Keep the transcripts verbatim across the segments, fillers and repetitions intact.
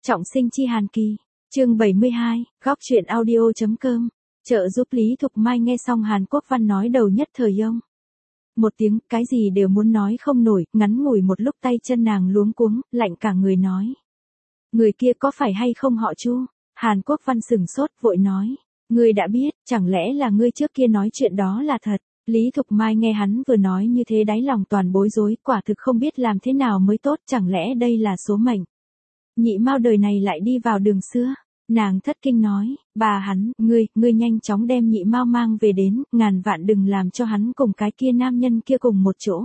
Trọng sinh chi Hàn Kỳ. Chương bảy mươi hai, góc truyện audio.com. Trợ giúp Lý Thục Mai nghe xong Hàn Quốc Văn nói đầu nhất thời ông. Một tiếng, cái gì đều muốn nói không nổi, ngắn ngủi một lúc tay chân nàng luống cuống, lạnh cả người nói. Người kia có phải hay không họ Chu? Hàn Quốc Văn sừng sốt, vội nói. Ngươi đã biết, chẳng lẽ là ngươi trước kia nói chuyện đó là thật? Lý Thục Mai nghe hắn vừa nói như thế đáy lòng toàn bối rối, quả thực không biết làm thế nào mới tốt, chẳng lẽ đây là số mệnh? Nhị Mao đời này lại đi vào đường xưa. Nàng thất kinh nói, bà hắn, ngươi, ngươi nhanh chóng đem Nhị Mao mang về đến, ngàn vạn đừng làm cho hắn cùng cái kia nam nhân kia cùng một chỗ.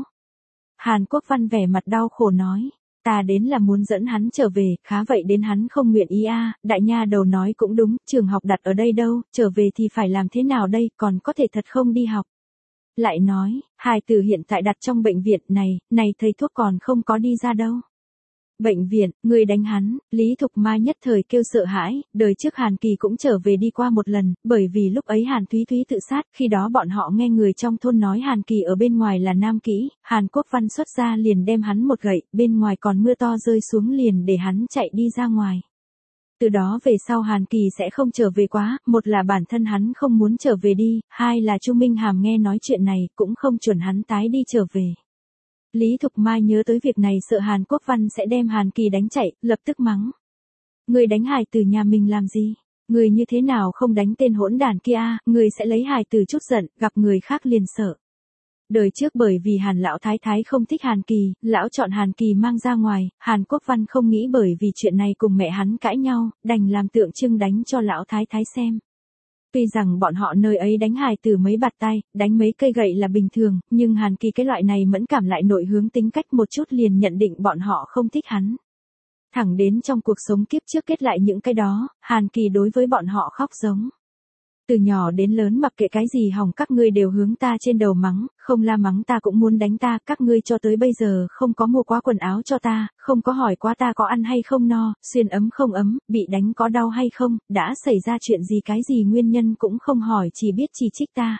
Hàn Quốc Văn vẻ mặt đau khổ nói, ta đến là muốn dẫn hắn trở về, khá vậy đến hắn không nguyện ý a. À, đại nha đầu nói cũng đúng, trường học đặt ở đây đâu, trở về thì phải làm thế nào đây, còn có thể thật không đi học. Lại nói, hài tử hiện tại đặt trong bệnh viện này, này thầy thuốc còn không có đi ra đâu. Bệnh viện, người đánh hắn, Lý Thục Mai nhất thời kêu sợ hãi, đời trước Hàn Kỳ cũng trở về đi qua một lần, bởi vì lúc ấy Hàn Thúy Thúy tự sát, khi đó bọn họ nghe người trong thôn nói Hàn Kỳ ở bên ngoài là nam kỹ, Hàn Quốc Văn xuất ra liền đem hắn một gậy, bên ngoài còn mưa to rơi xuống liền để hắn chạy đi ra ngoài. Từ đó về sau Hàn Kỳ sẽ không trở về quá, một là bản thân hắn không muốn trở về đi, hai là Chu Minh Hàm nghe nói chuyện này, cũng không chuẩn hắn tái đi trở về. Lý Thục Mai nhớ tới việc này sợ Hàn Quốc Văn sẽ đem Hàn Kỳ đánh chạy, lập tức mắng. Người đánh hài tử nhà mình làm gì? Người như thế nào không đánh tên hỗn đản kia a? Người sẽ lấy hài tử chút giận, gặp người khác liền sợ. Đời trước bởi vì Hàn lão thái thái không thích Hàn Kỳ, lão chọn Hàn Kỳ mang ra ngoài, Hàn Quốc Văn không nghĩ bởi vì chuyện này cùng mẹ hắn cãi nhau, đành làm tượng trưng đánh cho lão thái thái xem. Tuy rằng bọn họ nơi ấy đánh hài tử mấy bạt tay, đánh mấy cây gậy là bình thường, nhưng Hàn Kỳ cái loại này mẫn cảm lại nội hướng tính cách một chút liền nhận định bọn họ không thích hắn. Thẳng đến trong cuộc sống kiếp trước kết lại những cái đó, Hàn Kỳ đối với bọn họ khóc giống. Từ nhỏ đến lớn mặc kệ cái gì hỏng các ngươi đều hướng ta trên đầu mắng, không la mắng ta cũng muốn đánh ta, các ngươi cho tới bây giờ không có mua quá quần áo cho ta, không có hỏi quá ta có ăn hay không no, xuyên ấm không ấm, bị đánh có đau hay không, đã xảy ra chuyện gì cái gì nguyên nhân cũng không hỏi chỉ biết chỉ trích ta.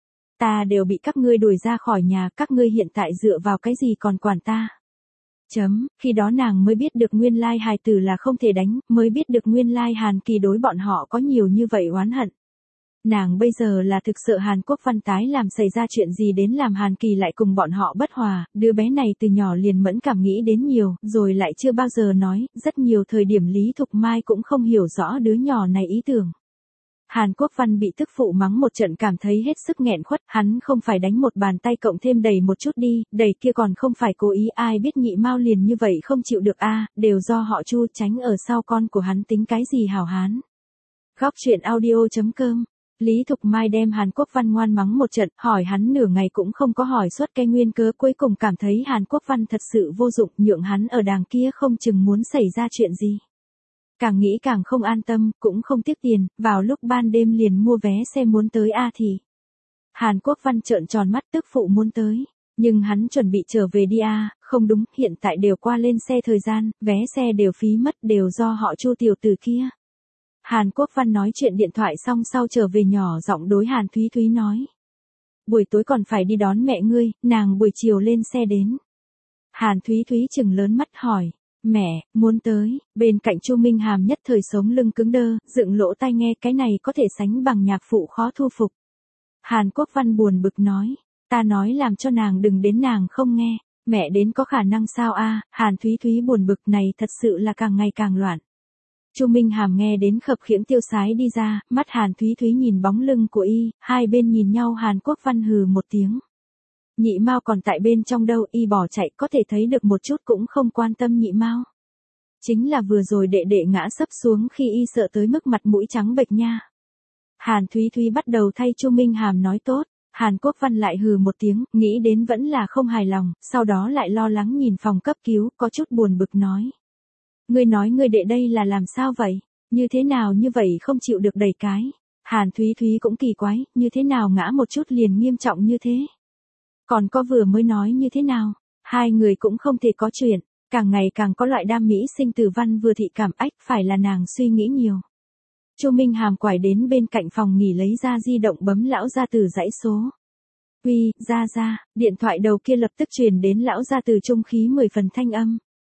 Ta đều bị các ngươi đuổi ra khỏi nhà, các ngươi hiện tại dựa vào cái gì còn quản ta. Chấm, khi đó nàng mới biết được nguyên lai hài tử là không thể đánh, mới biết được nguyên lai Hàn Kỳ đối bọn họ có nhiều như vậy oán hận. Nàng bây giờ là thực sự Hàn Quốc Văn tái làm xảy ra chuyện gì đến làm Hàn Kỳ lại cùng bọn họ bất hòa, đứa bé này từ nhỏ liền mẫn cảm nghĩ đến nhiều, rồi lại chưa bao giờ nói, rất nhiều thời điểm Lý Thục Mai cũng không hiểu rõ đứa nhỏ này ý tưởng. Hàn Quốc Văn bị tức phụ mắng một trận cảm thấy hết sức nghẹn khuất, hắn không phải đánh một bàn tay cộng thêm đầy một chút đi, đầy kia còn không phải cố ý, ai biết Nhị Mao liền như vậy không chịu được a, đều do họ Chu tránh ở sau con của hắn tính cái gì hảo hán. Góc truyện audio.com. Lý Thục Mai đem Hàn Quốc Văn ngoan mắng một trận, hỏi hắn nửa ngày cũng không có hỏi suốt cái nguyên cớ, cuối cùng cảm thấy Hàn Quốc Văn thật sự vô dụng, nhượng hắn ở đàng kia không chừng muốn xảy ra chuyện gì. Càng nghĩ càng không an tâm, cũng không tiếc tiền, vào lúc ban đêm liền mua vé xe muốn tới A thì. Hàn Quốc Văn trợn tròn mắt tức phụ muốn tới, nhưng hắn chuẩn bị trở về đi A, không đúng, hiện tại đều qua lên xe thời gian, vé xe đều phí mất, đều do họ Chu tiểu tử kia. Hàn Quốc Văn nói chuyện điện thoại xong sau trở về nhỏ giọng đối Hàn Thúy Thúy nói. Buổi tối còn phải đi đón mẹ ngươi, nàng buổi chiều lên xe đến. Hàn Thúy Thúy chừng lớn mắt hỏi, mẹ, muốn tới, bên cạnh Chu Minh Hàm nhất thời sống lưng cứng đơ, dựng lỗ tai nghe cái này có thể sánh bằng nhạc phụ khó thu phục. Hàn Quốc Văn buồn bực nói, ta nói làm cho nàng đừng đến nàng không nghe, mẹ đến có khả năng sao a? Hàn Thúy Thúy buồn bực này thật sự là càng ngày càng loạn. Chu Minh Hàm nghe đến khập khiễng tiêu sái đi ra, mắt Hàn Thúy Thúy nhìn bóng lưng của y, hai bên nhìn nhau Hàn Quốc Văn hừ một tiếng. Nhị Mao còn tại bên trong đâu, y bỏ chạy có thể thấy được một chút cũng không quan tâm Nhị Mao. Chính là vừa rồi đệ đệ ngã sấp xuống khi y sợ tới mức mặt mũi trắng bệch nha. Hàn Thúy Thúy bắt đầu thay Chu Minh Hàm nói tốt, Hàn Quốc Văn lại hừ một tiếng, nghĩ đến vẫn là không hài lòng, sau đó lại lo lắng nhìn phòng cấp cứu, có chút buồn bực nói. Ngươi nói ngươi đệ đây là làm sao vậy? Như thế nào như vậy không chịu được đẩy cái? Hàn Thúy Thúy cũng kỳ quái, như thế nào ngã một chút liền nghiêm trọng như thế? Còn có vừa mới nói như thế nào? Hai người cũng không thể có chuyện, càng ngày càng có loại đam mỹ sinh tử văn vừa thị cảm ách, phải là nàng suy nghĩ nhiều. Chu Minh Hàm quải đến bên cạnh phòng nghỉ lấy ra di động bấm lão gia từ dãy số. Uy, ra ra, điện thoại đầu kia lập tức truyền đến lão gia từ trung khí mười phần thanh âm.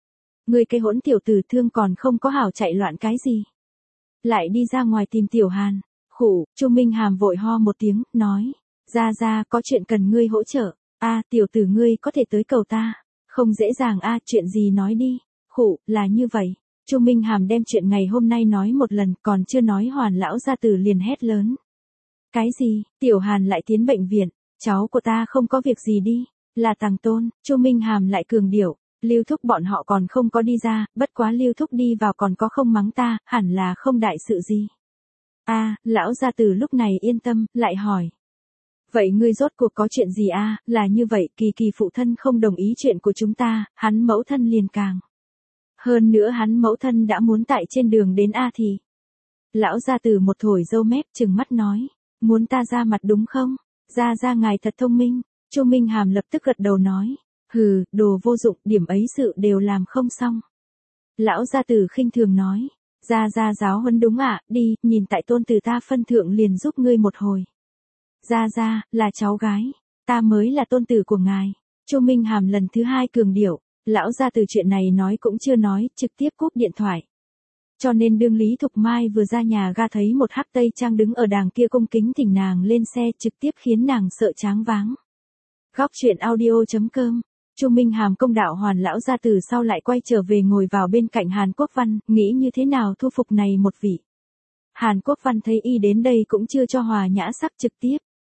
Ngươi cái hỗn tiểu tử thương còn không có hảo chạy loạn cái gì. Lại đi ra ngoài tìm Tiểu Hàn. Khụ, Chu Minh Hàm vội ho một tiếng, nói. Ra ra, có chuyện cần ngươi hỗ trợ. A, tiểu tử ngươi có thể tới cầu ta. Không dễ dàng a, chuyện gì nói đi. Khụ, là như vậy. Chu Minh Hàm đem chuyện ngày hôm nay nói một lần, còn chưa nói hoàn lão gia tử liền hét lớn. Cái gì? Tiểu Hàn lại tiến bệnh viện. Cháu của ta không có việc gì đi. Là Tằng Tôn. Chu Minh Hàm lại cường điệu. Lưu Thúc bọn họ còn không có đi ra, bất quá Lưu Thúc đi vào còn có không mắng ta, hẳn là không đại sự gì. A, lão gia tử lúc này yên tâm, lại hỏi. Vậy ngươi rốt cuộc có chuyện gì a? Là như vậy, Kỳ Kỳ phụ thân không đồng ý chuyện của chúng ta, hắn mẫu thân liền càng. Hơn nữa hắn mẫu thân đã muốn tại trên đường đến A thì. Lão gia tử một thổi râu mép trừng mắt nói. Muốn ta ra mặt đúng không? Ra ra ngài thật thông minh. Chu Minh Hàm lập tức gật đầu nói. Hừ, đồ vô dụng, điểm ấy sự đều làm không xong. Lão gia tử khinh thường nói. Ra ra giáo huấn đúng ạ, đi, nhìn tại tôn tử ta phân thượng liền giúp ngươi một hồi. Ra ra, là cháu gái. Ta mới là tôn tử của ngài. Chu Minh Hàm lần thứ hai cường điệu. Lão gia tử chuyện này nói cũng chưa nói, trực tiếp cúp điện thoại. Cho nên đương Lý Thục Mai vừa ra nhà ga thấy một hắc tây trang đứng ở đàng kia cung kính thỉnh nàng lên xe trực tiếp khiến nàng sợ choáng váng. Góc truyện audio chấm com. Chu Minh Hàm công đạo hoàn lão gia tử sau lại quay trở về ngồi vào bên cạnh Hàn Quốc Văn, nghĩ như thế nào thu phục này một vị. Hàn Quốc Văn thấy y đến đây cũng chưa cho hòa nhã sắc trực tiếp.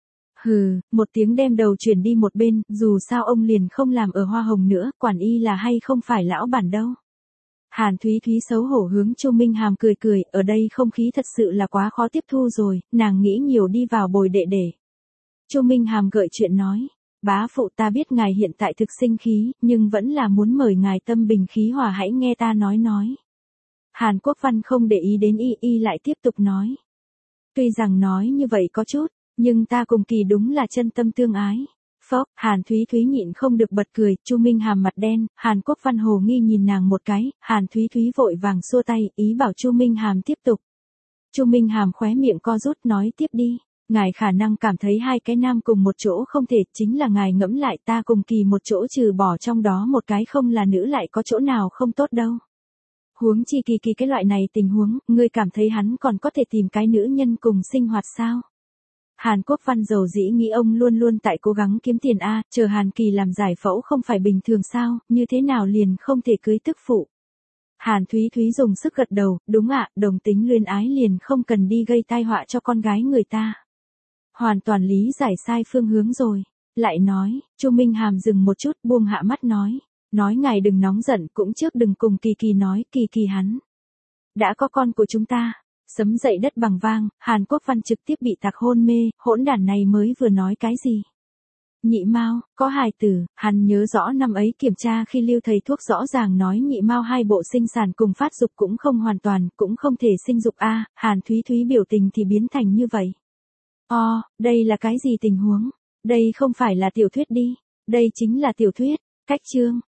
Hừ, một tiếng đem đầu chuyển đi một bên, dù sao ông liền không làm ở Hoa Hồng nữa, quản y là hay không phải lão bản đâu. Hàn Thúy Thúy xấu hổ hướng Chu Minh Hàm cười cười, ở đây không khí thật sự là quá khó tiếp thu rồi, nàng nghĩ nhiều đi vào bồi đệ để. Chu Minh Hàm gợi chuyện nói, bá phụ ta biết ngài hiện tại thực sinh khí, nhưng vẫn là muốn mời ngài tâm bình khí hòa hãy nghe ta nói nói. Hàn Quốc Văn không để ý đến y y lại tiếp tục nói. Tuy rằng nói như vậy có chút, nhưng ta cùng Kỳ đúng là chân tâm tương ái. Phốc, Hàn Thúy Thúy nhịn không được bật cười, Chu Minh Hàm mặt đen, Hàn Quốc Văn hồ nghi nhìn nàng một cái, Hàn Thúy Thúy vội vàng xua tay, ý bảo Chu Minh Hàm tiếp tục. Chu Minh Hàm khóe miệng co rút nói tiếp đi, ngài khả năng cảm thấy hai cái nam cùng một chỗ không thể, chính là ngài ngẫm lại ta cùng Kỳ một chỗ trừ bỏ trong đó một cái không là nữ lại có chỗ nào không tốt đâu. Huống chi Kỳ Kỳ cái loại này tình huống, ngươi cảm thấy hắn còn có thể tìm cái nữ nhân cùng sinh hoạt sao? Hàn Quốc Văn dầu dĩ nghĩ ông luôn luôn tại cố gắng kiếm tiền a, chờ Hàn Kỳ làm giải phẫu không phải bình thường sao, như thế nào liền không thể cưới tức phụ. Hàn Thúy Thúy dùng sức gật đầu, đúng ạ, đồng tính luyến ái liền không cần đi gây tai họa cho con gái người ta. Hoàn toàn lý giải sai phương hướng rồi. Lại nói, Chu Minh Hàm dừng một chút buông hạ mắt nói, nói ngài đừng nóng giận cũng trước đừng cùng Kỳ Kỳ nói, Kỳ Kỳ hắn đã có con của chúng ta. Sấm dậy đất bằng vang, Hàn Quốc Văn trực tiếp bị tạc hôn mê, hỗn đản này mới vừa nói cái gì. Nhị Mao, có hài tử, hắn nhớ rõ năm ấy kiểm tra khi lưu thầy thuốc rõ ràng nói nhị Mao hai bộ sinh sản cùng phát dục cũng không hoàn toàn, cũng không thể sinh dục a. Hàn Thúy Thúy biểu tình thì biến thành như vậy. O, đây là cái gì tình huống? Đây không phải là tiểu thuyết đi, đây chính là tiểu thuyết, cách chương.